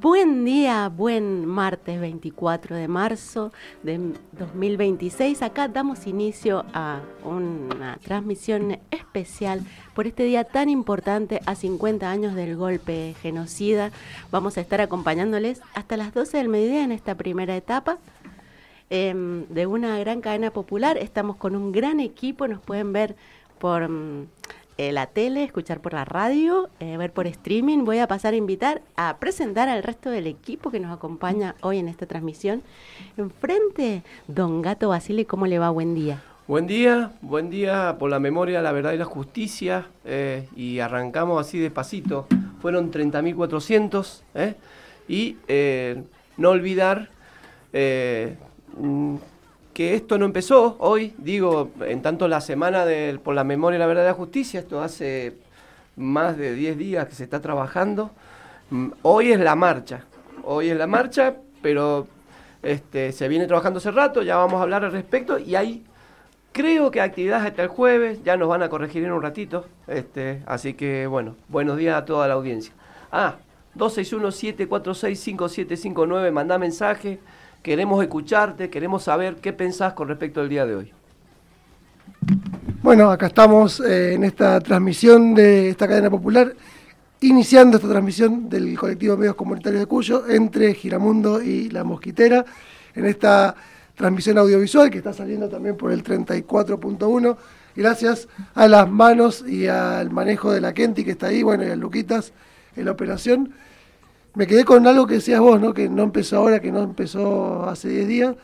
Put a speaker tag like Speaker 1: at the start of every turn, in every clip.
Speaker 1: Buen día, buen martes 24 de marzo de 2026. Acá damos inicio a una transmisión especial por este día tan importante, a 50 años del golpe genocida. Vamos a estar acompañándoles hasta las 12 del mediodía en esta primera etapa de una gran cadena popular. Estamos con un gran equipo, nos pueden ver por la tele, escuchar por la radio, ver por streaming. Voy a pasar a invitar a presentar al resto del equipo que nos acompaña hoy en esta transmisión. Enfrente, don Gato Basile, ¿cómo le va? Buen día.
Speaker 2: Buen día por la memoria, la verdad y la justicia, y arrancamos así despacito. Fueron 30.400, y no olvidar que esto no empezó hoy, digo, en tanto la semana por la memoria, la verdad y la justicia, esto hace más de 10 días que se está trabajando. Hoy es la marcha, pero se viene trabajando hace rato, ya vamos a hablar al respecto, y hay, creo que actividades hasta el jueves, ya nos van a corregir en un ratito, así que bueno, buenos días a toda la audiencia. 261-746-5759, mandá mensaje. Queremos escucharte, queremos saber qué pensás con respecto al día de hoy.
Speaker 3: Bueno, acá estamos en esta transmisión de esta cadena popular, iniciando esta transmisión del colectivo Medios Comunitarios de Cuyo, entre Giramundo y La Mosquitera, en esta transmisión audiovisual que está saliendo también por el 34.1, gracias a las manos y al manejo de la Kenty que está ahí, bueno, y a Luquitas en la operación. Me quedé con algo que decías vos, ¿no? Que no empezó ahora, que no empezó hace 10 días,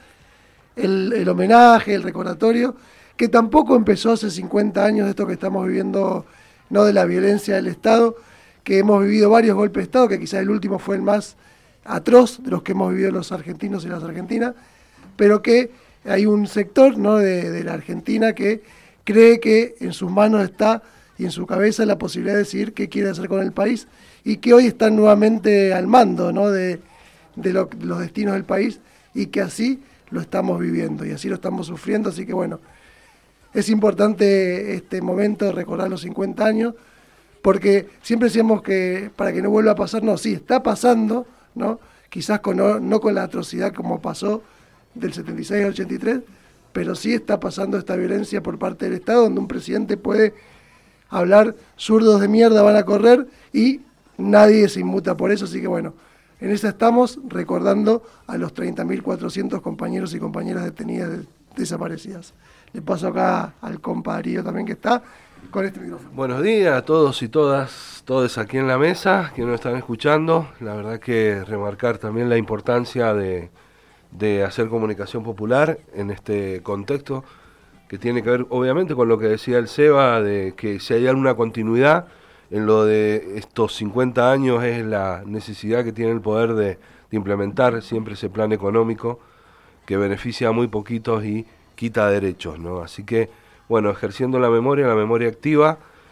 Speaker 3: el homenaje, el recordatorio, que tampoco empezó hace 50 años de esto que estamos viviendo, no de la violencia del Estado, que hemos vivido varios golpes de Estado, que quizás el último fue el más atroz de los que hemos vivido los argentinos y las argentinas, pero que hay un sector, ¿no?, de la Argentina que cree que en sus manos está y en su cabeza la posibilidad de decidir qué quiere hacer con el país, y que hoy están nuevamente al mando, ¿no?, de los destinos del país, y que así lo estamos viviendo y así lo estamos sufriendo. Así que bueno, es importante este momento de recordar los 50 años, porque siempre decíamos que para que no vuelva a pasar, no, sí, está pasando, ¿no? Quizás no con la atrocidad como pasó del 76 al 83, pero sí está pasando esta violencia por parte del Estado, donde un presidente puede hablar, zurdos de mierda van a correr, y nadie se inmuta por eso. Así que bueno, en esa estamos, recordando a los 30.400 compañeros y compañeras detenidas desaparecidas. Le paso acá al compadrío también que está con este micrófono.
Speaker 4: Buenos días a todos y todas, todos aquí en la mesa, que nos están escuchando. La verdad que remarcar también la importancia de hacer comunicación popular en este contexto, que tiene que ver obviamente con lo que decía el Seba, de que si hay alguna continuidad en lo de estos 50 años, es la necesidad que tiene el poder de implementar siempre ese plan económico que beneficia a muy poquitos y quita derechos, ¿no? Así que, bueno, ejerciendo la memoria activa,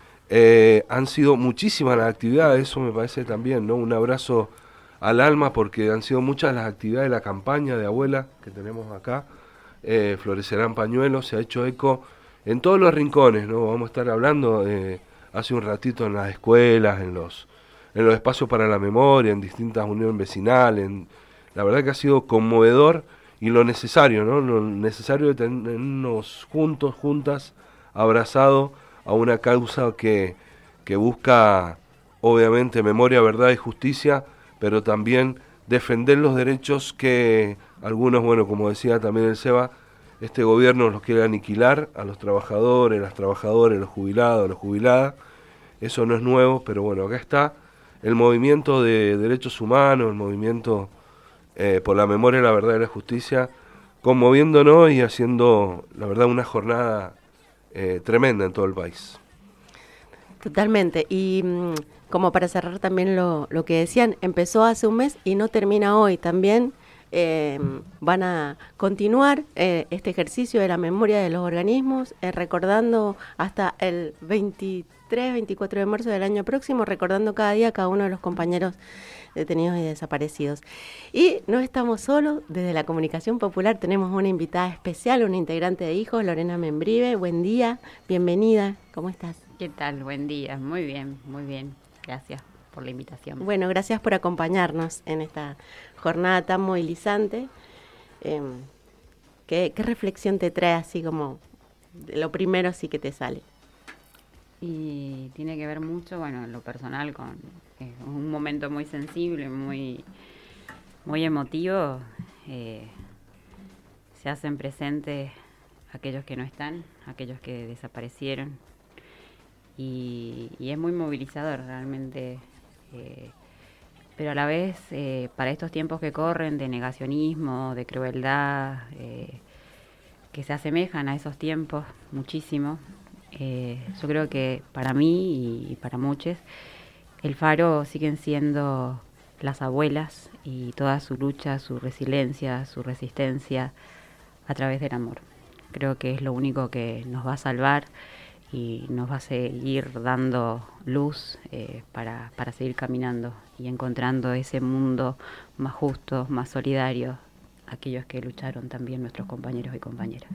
Speaker 4: han sido muchísimas las actividades, eso me parece también, ¿no? Un abrazo al alma, porque han sido muchas las actividades de la campaña de abuela que tenemos acá. Florecerán pañuelos, se ha hecho eco en todos los rincones, ¿no? Vamos a estar hablando hace un ratito en las escuelas, en los espacios para la memoria, en distintas uniones vecinales. La verdad que ha sido conmovedor, y lo necesario, ¿no? Lo necesario de tenernos juntos, juntas, abrazados a una causa que busca, obviamente, memoria, verdad y justicia, pero también defender los derechos que algunos, bueno, como decía también el Seba, este gobierno los quiere aniquilar, a los trabajadores, las trabajadoras, los jubilados, las jubiladas. Eso no es nuevo, pero bueno, acá está el movimiento de derechos humanos, el movimiento por la memoria, la verdad y la justicia, conmoviéndonos y haciendo, la verdad, una jornada tremenda en todo el país.
Speaker 1: Totalmente, y como para cerrar también lo que decían, empezó hace un mes y no termina hoy. También van a continuar este ejercicio de la memoria de los organismos, recordando hasta el 23-24 de marzo del año próximo, recordando cada día a cada uno de los compañeros detenidos y desaparecidos. Y no estamos solos, desde la Comunicación Popular tenemos una invitada especial, una integrante de Hijos, Lorena Membrive. Buen día, bienvenida, ¿cómo estás?
Speaker 5: ¿Qué tal? Buen día, muy bien, gracias por la invitación.
Speaker 1: Bueno, gracias por acompañarnos en esta jornada tan movilizante. ¿Qué reflexión te trae así como lo primero sí que te sale?
Speaker 5: Y tiene que ver mucho, bueno, en lo personal, con un momento muy sensible, muy emotivo. Se hacen presentes aquellos que no están, aquellos que desaparecieron. Y es muy movilizador realmente, pero a la vez para estos tiempos que corren de negacionismo, de crueldad, que se asemejan a esos tiempos muchísimo, yo creo que para mí y para muchos el faro siguen siendo las abuelas y toda su lucha, su resiliencia, su resistencia a través del amor. Creo que es lo único que nos va a salvar y nos va a seguir dando luz para seguir caminando y encontrando ese mundo más justo, más solidario, aquellos que lucharon también, nuestros compañeros y compañeras.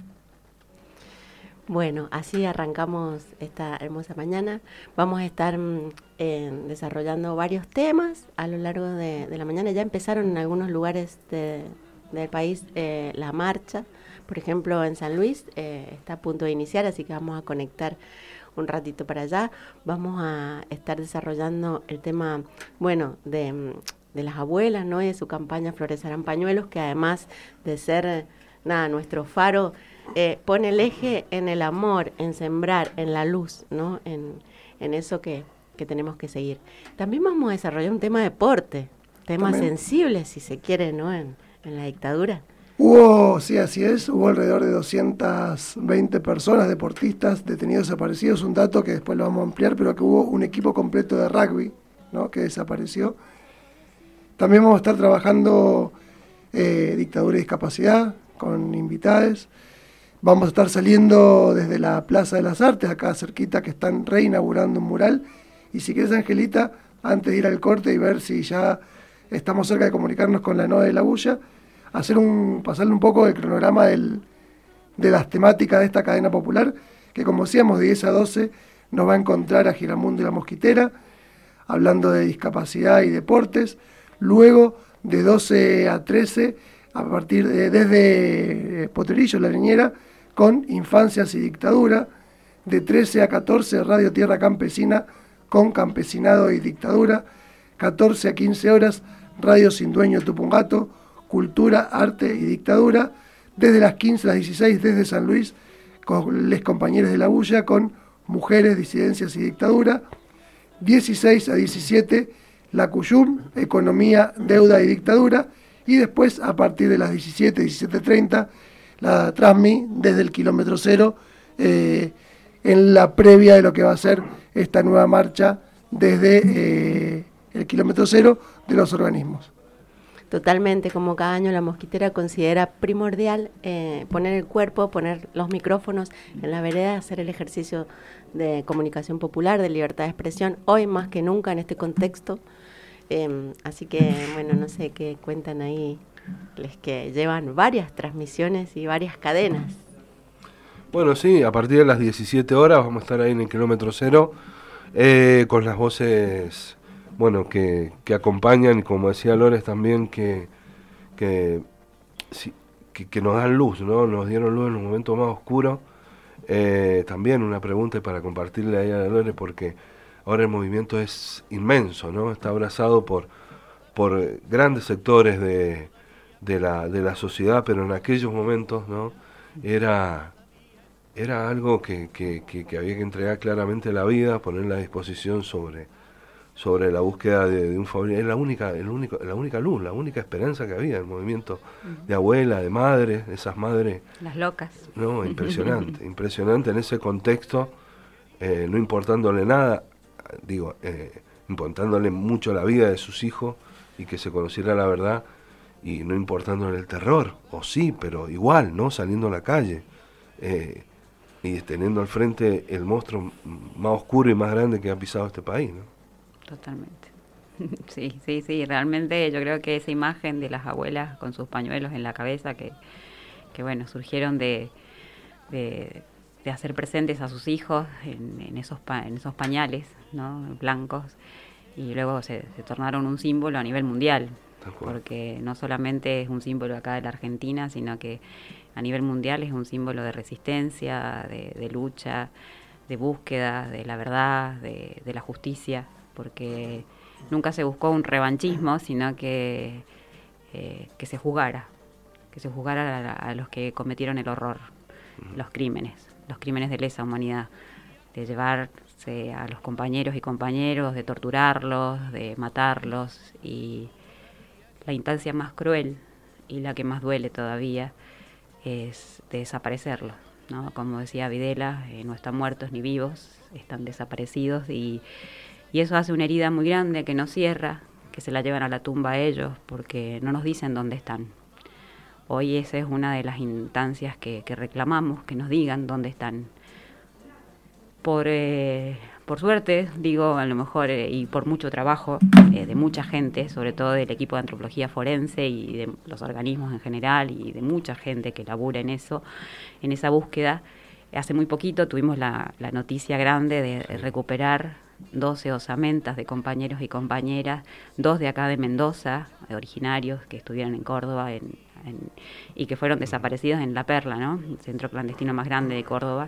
Speaker 1: Bueno, así arrancamos esta hermosa mañana. Vamos a estar desarrollando varios temas a lo largo de la mañana. Ya empezaron en algunos lugares del país la marcha. Por ejemplo, en San Luis está a punto de iniciar, así que vamos a conectar un ratito para allá. Vamos a estar desarrollando el tema, bueno, de las abuelas, ¿no? Y de su campaña Florecerán Pañuelos, que además de ser, nuestro faro, pone el eje en el amor, en sembrar, en la luz, ¿no? En eso que tenemos que seguir. También vamos a desarrollar un tema de deporte, temas sensibles, si se quiere, ¿no? En la dictadura.
Speaker 3: Sí, así es, hubo alrededor de 220 personas, deportistas, detenidos desaparecidos, un dato que después lo vamos a ampliar, pero que hubo un equipo completo de rugby, ¿no? Que desapareció. También vamos a estar trabajando dictadura y discapacidad con invitados. Vamos a estar saliendo desde la Plaza de las Artes, acá cerquita, que están reinaugurando un mural. Y si quieres, Angelita, antes de ir al corte y ver si ya estamos cerca de comunicarnos con la Noa de la Bulla, pasarle un poco el cronograma de las temáticas de esta cadena popular, que como decíamos, de 10 a 12 nos va a encontrar a Giramundo y la Mosquitera, hablando de discapacidad y deportes. Luego, de 12 a 13, desde Potrerillo, La Leñera, con Infancias y Dictadura. De 13 a 14, Radio Tierra Campesina, con Campesinado y Dictadura. 14 a 15 horas, Radio Sin Dueño Tupungato, Cultura, Arte y Dictadura. Desde las 15 a las 16, desde San Luis, con Les Compañeros de la Bulla, con Mujeres, Disidencias y Dictadura. 16 a 17, La Cuyum, Economía, Deuda y Dictadura. Y después, a partir de las 17:30, la Transmi desde el kilómetro cero, en la previa de lo que va a ser esta nueva marcha desde el kilómetro cero de los organismos.
Speaker 1: Totalmente, como cada año la Mosquitera considera primordial poner el cuerpo, poner los micrófonos en la vereda, hacer el ejercicio de comunicación popular, de libertad de expresión, hoy más que nunca en este contexto. Así que, bueno, no sé qué cuentan ahí, les que llevan varias transmisiones y varias cadenas.
Speaker 4: Bueno, sí, a partir de las 17 horas vamos a estar ahí en el kilómetro cero, con las voces, bueno, que acompañan, y como decía Lores también, que nos dan luz, ¿no? Nos dieron luz en los momentos más oscuros. También una pregunta para compartirle ahí a Lores, porque ahora el movimiento es inmenso, ¿no? Está abrazado por grandes sectores de la sociedad, pero en aquellos momentos, ¿no? Era algo que había que entregar claramente la vida, ponerla a disposición sobre la búsqueda de un favor. Es la única luz, la única esperanza que había, el movimiento de abuela, de madres, esas madres.
Speaker 5: Las locas.
Speaker 4: No, impresionante en ese contexto, no importándole nada, importándole mucho la vida de sus hijos y que se conociera la verdad, y no importándole el terror, o sí, pero igual, ¿no? Saliendo a la calle y teniendo al frente el monstruo más oscuro y más grande que ha pisado este país, ¿no?
Speaker 5: Totalmente. Sí, realmente yo creo que esa imagen de las abuelas con sus pañuelos en la cabeza que bueno, surgieron de hacer presentes a sus hijos en esos pañales, ¿no? Blancos, y luego se tornaron un símbolo a nivel mundial,
Speaker 4: cual.
Speaker 5: porque no solamente es un símbolo acá de la Argentina, sino que a nivel mundial es un símbolo de resistencia, de lucha, de búsqueda de la verdad, de la justicia, porque nunca se buscó un revanchismo, sino que se juzgara a los que cometieron el horror, los crímenes de lesa humanidad, de llevarse a los compañeros y compañeros, de torturarlos, de matarlos, y la instancia más cruel y la que más duele todavía es de desaparecerlos, ¿no? Como decía Videla, no están muertos ni vivos, están desaparecidos, y eso hace una herida muy grande que no cierra, que se la llevan a la tumba a ellos porque no nos dicen dónde están. Hoy esa es una de las instancias que reclamamos, que nos digan dónde están. Por suerte, digo, a lo mejor, y por mucho trabajo de mucha gente, sobre todo del equipo de antropología forense y de los organismos en general, y de mucha gente que labura en eso, en esa búsqueda. Hace muy poquito tuvimos la noticia grande de recuperar 12 osamentas de compañeros y compañeras, 2 de acá de Mendoza, originarios, que estuvieron en Córdoba y que fueron desaparecidos en La Perla, ¿no? El centro clandestino más grande de Córdoba.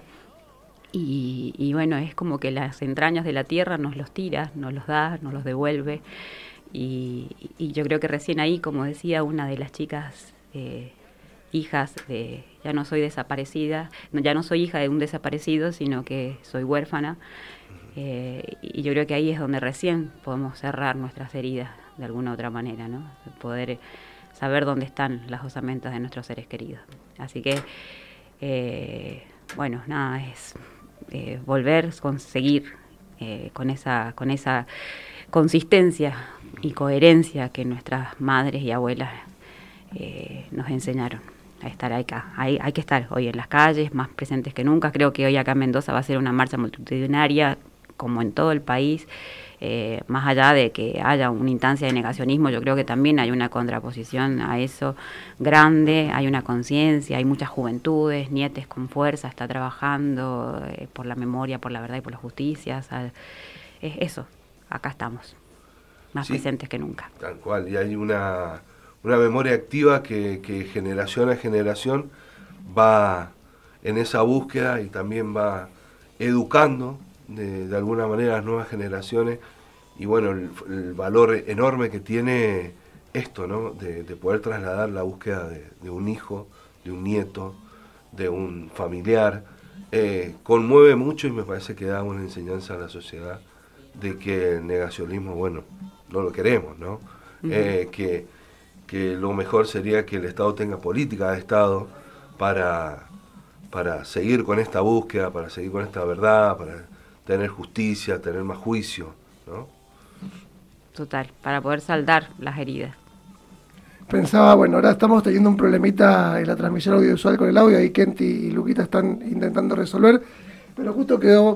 Speaker 5: Y bueno, es como que las entrañas de la tierra nos los tira, nos los da, nos los devuelve. Y yo creo que recién ahí, como decía una de las chicas, hijas de, ya no soy desaparecida, ya no soy hija de un desaparecido, sino que soy huérfana. Y yo creo que ahí es donde recién podemos cerrar nuestras heridas de alguna u otra manera, ¿no? Poder saber dónde están las osamentas de nuestros seres queridos. Así que, bueno, nada, es volver a conseguir con esa consistencia y coherencia que nuestras madres y abuelas nos enseñaron a estar acá. Hay que estar hoy en las calles, más presentes que nunca. Creo que hoy acá en Mendoza va a ser una marcha multitudinaria, como en todo el país. Más allá de que haya una instancia de negacionismo, yo creo que también hay una contraposición a eso grande, hay una conciencia, hay muchas juventudes, nietes con fuerza, está trabajando por la memoria, por la verdad y por la justicia. O sea, es eso, acá estamos, más presentes que nunca.
Speaker 4: Tal cual, y hay una memoria activa que generación a generación va en esa búsqueda y también va educando de alguna manera las nuevas generaciones, y bueno, el valor enorme que tiene esto, ¿no? De poder trasladar la búsqueda de un hijo, de un nieto, de un familiar, conmueve mucho, y me parece que da una enseñanza a la sociedad de que el negacionismo, bueno, no lo queremos, ¿no? Que lo mejor sería que el Estado tenga política de Estado para seguir con esta búsqueda, para seguir con esta verdad, para tener justicia, tener más juicio, ¿no?
Speaker 5: Total, para poder saldar las heridas.
Speaker 3: Pensaba, bueno, ahora estamos teniendo un problemita en la transmisión audiovisual con el audio, ahí Kenty y Luquita están intentando resolver, pero justo quedó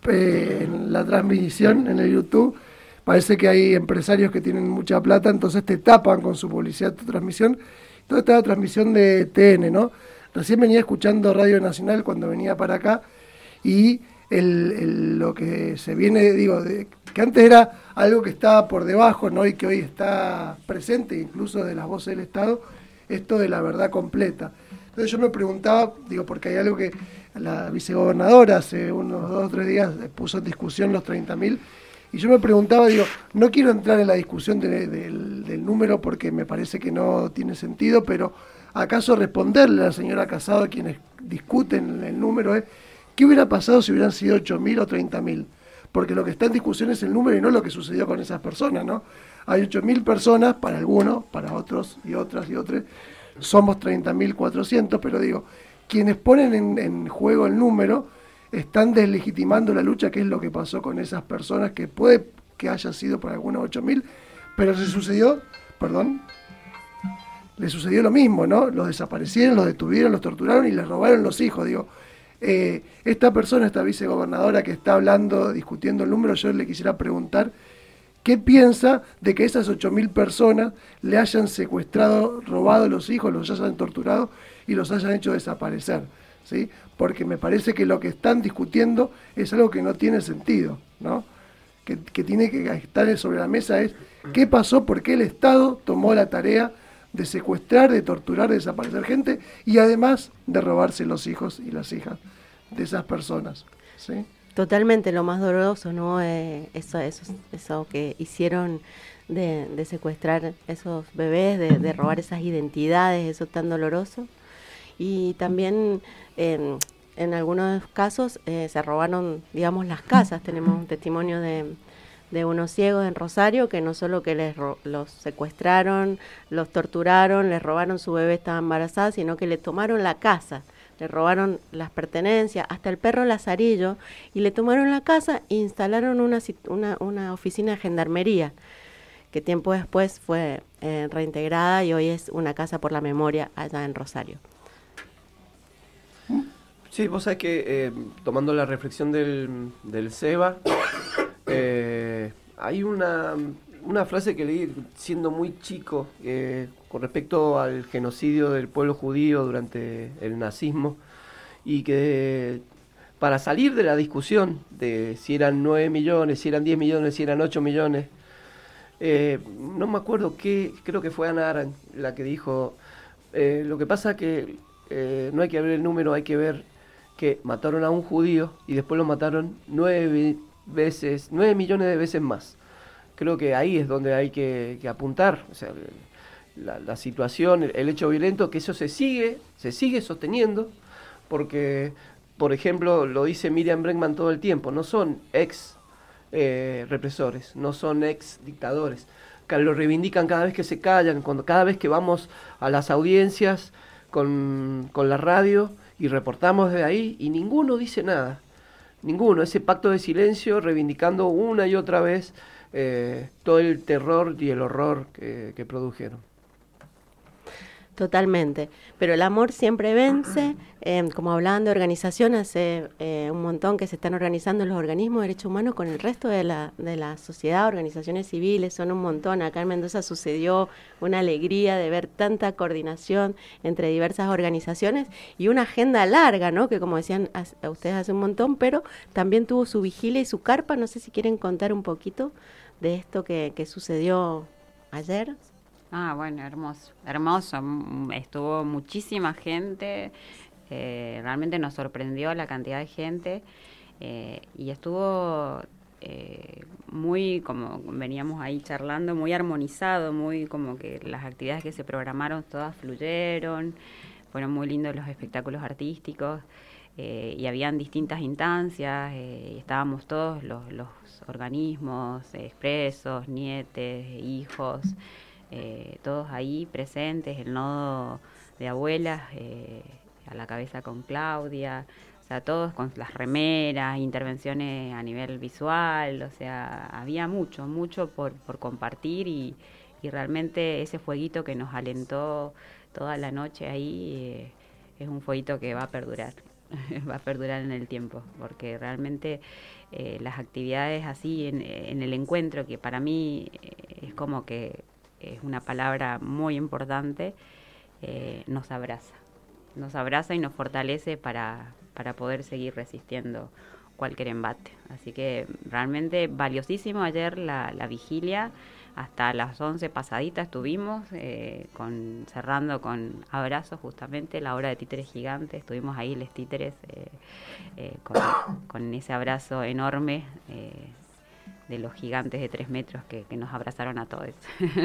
Speaker 3: en la transmisión, en el YouTube, parece que hay empresarios que tienen mucha plata, entonces te tapan con su publicidad tu transmisión. Toda esta transmisión de TN, ¿no? Recién venía escuchando Radio Nacional cuando venía para acá, y lo que se viene, digo, que antes era algo que estaba por debajo, ¿no? Y que hoy está presente, incluso de las voces del Estado, esto de la verdad completa. Entonces yo me preguntaba, digo, porque hay algo que la vicegobernadora hace unos 2 o 3 días puso en discusión los 30.000, y yo me preguntaba, digo, no quiero entrar en la discusión del número porque me parece que no tiene sentido, pero ¿acaso responderle a la señora Casado, quienes discuten el número, qué hubiera pasado si hubieran sido 8.000 o 30.000? Porque lo que está en discusión es el número y no lo que sucedió con esas personas, ¿no? Hay 8.000 personas, para algunos, para otros y otras y otros, somos 30.400, pero digo, quienes ponen en juego el número están deslegitimando la lucha, que es lo que pasó con esas personas, que puede que haya sido para algunos 8.000, pero le sucedió lo mismo, ¿no? Los desaparecieron, los detuvieron, los torturaron y les robaron los hijos, digo. Esta persona, esta vicegobernadora que está hablando, discutiendo el número, yo le quisiera preguntar qué piensa de que esas 8.000 personas le hayan secuestrado, robado los hijos, los hayan torturado y los hayan hecho desaparecer, ¿sí? Porque me parece que lo que están discutiendo es algo que no tiene sentido, ¿no? que tiene que estar sobre la mesa es qué pasó, por qué el Estado tomó la tarea de secuestrar, de torturar, de desaparecer gente y además de robarse los hijos y las hijas de esas personas, ¿sí?
Speaker 1: Totalmente, lo más doloroso, ¿no? Eso que hicieron de secuestrar esos bebés, de robar esas identidades, eso tan doloroso. Y también en algunos casos se robaron, digamos, las casas. Tenemos un testimonio de unos ciegos en Rosario que no solo que los secuestraron, los torturaron, les robaron su bebé, estaba embarazada, sino que le tomaron la casa, le robaron las pertenencias, hasta el perro Lazarillo, y le tomaron la casa e instalaron una oficina de gendarmería, que tiempo después fue reintegrada y hoy es una casa por la memoria allá en Rosario.
Speaker 2: Sí, vos sabés que tomando la reflexión del Seba, hay una frase que leí siendo muy chico con respecto al genocidio del pueblo judío durante el nazismo, y que para salir de la discusión de si eran 9 millones, si eran 10 millones, si eran 8 millones, no me acuerdo qué, creo que fue Ana Arendt la que dijo, lo que pasa que no hay que ver el número, hay que ver que mataron a un judío y después lo mataron 9 millones de veces más. Creo que ahí es donde hay que apuntar, o sea, la situación, el hecho violento, que eso se sigue sosteniendo, porque, por ejemplo, lo dice Miriam Bregman todo el tiempo, no son ex represores, no son ex dictadores, que lo reivindican cada vez que se callan, cada vez que vamos a las audiencias con la radio y reportamos desde ahí, y ninguno dice nada, ninguno, ese pacto de silencio reivindicando una y otra vez todo el terror y el horror que produjeron.
Speaker 1: Totalmente, pero el amor siempre vence, como hablaban de organización, hace un montón que se están organizando los organismos de derechos humanos con el resto de la sociedad, organizaciones civiles, son un montón. Acá en Mendoza sucedió una alegría de ver tanta coordinación entre diversas organizaciones y una agenda larga, ¿no? Que como decían a ustedes hace un montón, pero también tuvo su vigilia y su carpa. No sé si quieren contar un poquito de esto que sucedió ayer.
Speaker 5: Ah, bueno, hermoso, hermoso. Estuvo muchísima gente, realmente nos sorprendió la cantidad de gente y estuvo muy, como veníamos ahí charlando, muy armonizado, muy como que las actividades que se programaron todas fluyeron, fueron muy lindos los espectáculos artísticos y habían distintas instancias, y estábamos todos los organismos expresos, nietes, hijos, todos ahí presentes, el nodo de abuelas a la cabeza con Claudia, o sea, todos con las remeras, intervenciones a nivel visual, o sea, había mucho por compartir y realmente ese fueguito que nos alentó toda la noche ahí es un fueguito que va a perdurar, va a perdurar en el tiempo, porque realmente las actividades así en el encuentro, que para mí es como que es una palabra muy importante, nos abraza y nos fortalece para poder seguir resistiendo cualquier embate. Así que realmente valiosísimo ayer la vigilia, hasta las 11 pasaditas estuvimos, cerrando con abrazos justamente, la hora de títeres gigantes, estuvimos ahí les títeres con ese abrazo enorme de los gigantes de 3 metros que nos abrazaron a todos.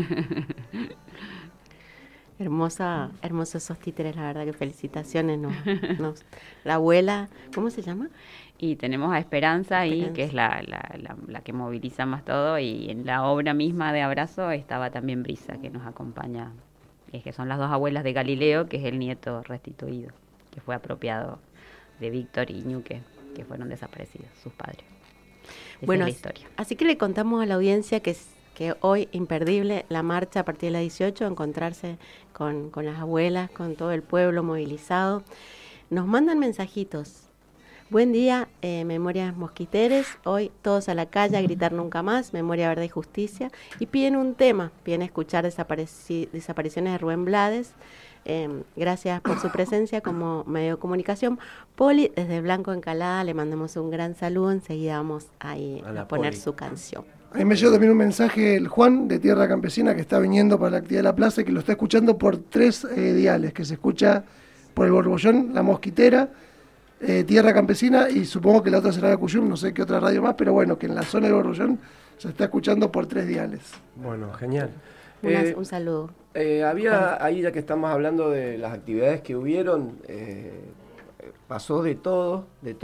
Speaker 1: Hermosos esos títeres, la verdad que felicitaciones. La abuela, ¿cómo se llama?
Speaker 5: Y tenemos a Esperanza ahí, que es la que moviliza más todo, y en la obra misma de Abrazo estaba también Brisa, que nos acompaña, que son las 2 abuelas de Galileo, que es el nieto restituido, que fue apropiado de Víctor y Ñuque, que fueron desaparecidos, sus padres.
Speaker 1: Bueno,
Speaker 5: es la historia.
Speaker 1: Así que le contamos a la audiencia que hoy, imperdible, la marcha a partir de las 18, encontrarse con las abuelas, con todo el pueblo movilizado. Nos mandan mensajitos. Buen día, Memorias Mosquiteres. Hoy todos a la calle a gritar nunca más, Memoria, Verdad y Justicia. Y piden un tema, piden escuchar Desapariciones de Rubén Blades. Gracias por su presencia como medio de comunicación. Poli, desde Blanco Encalada, le mandamos un gran saludo. Enseguida vamos ahí a poner su canción.
Speaker 3: A mí me llegó también un mensaje el Juan de Tierra Campesina, que está viniendo para la actividad de la plaza y que lo está escuchando por 3 diales, que se escucha por el Borbollón, La Mosquitera, Tierra Campesina, y supongo que la otra será la Cuyum, no sé qué otra radio más, pero bueno, que en la zona del Borbollón se está escuchando por 3 diales.
Speaker 2: Bueno, genial.
Speaker 1: Un saludo.
Speaker 2: Había ahí, ya que estamos hablando de las actividades que hubieron, pasó de todo.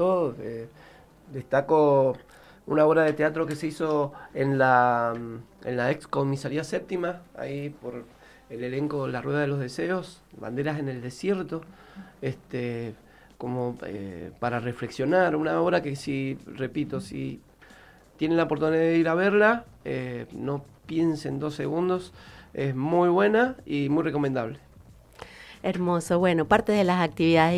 Speaker 2: Destaco una obra de teatro que se hizo en la ex comisaría séptima, ahí por el elenco La Rueda de los Deseos, Banderas en el Desierto, como para reflexionar, una obra que si tienen la oportunidad de ir a verla, no piensen 2 segundos, es muy buena y muy recomendable.
Speaker 1: Hermoso. Bueno, parte de las actividades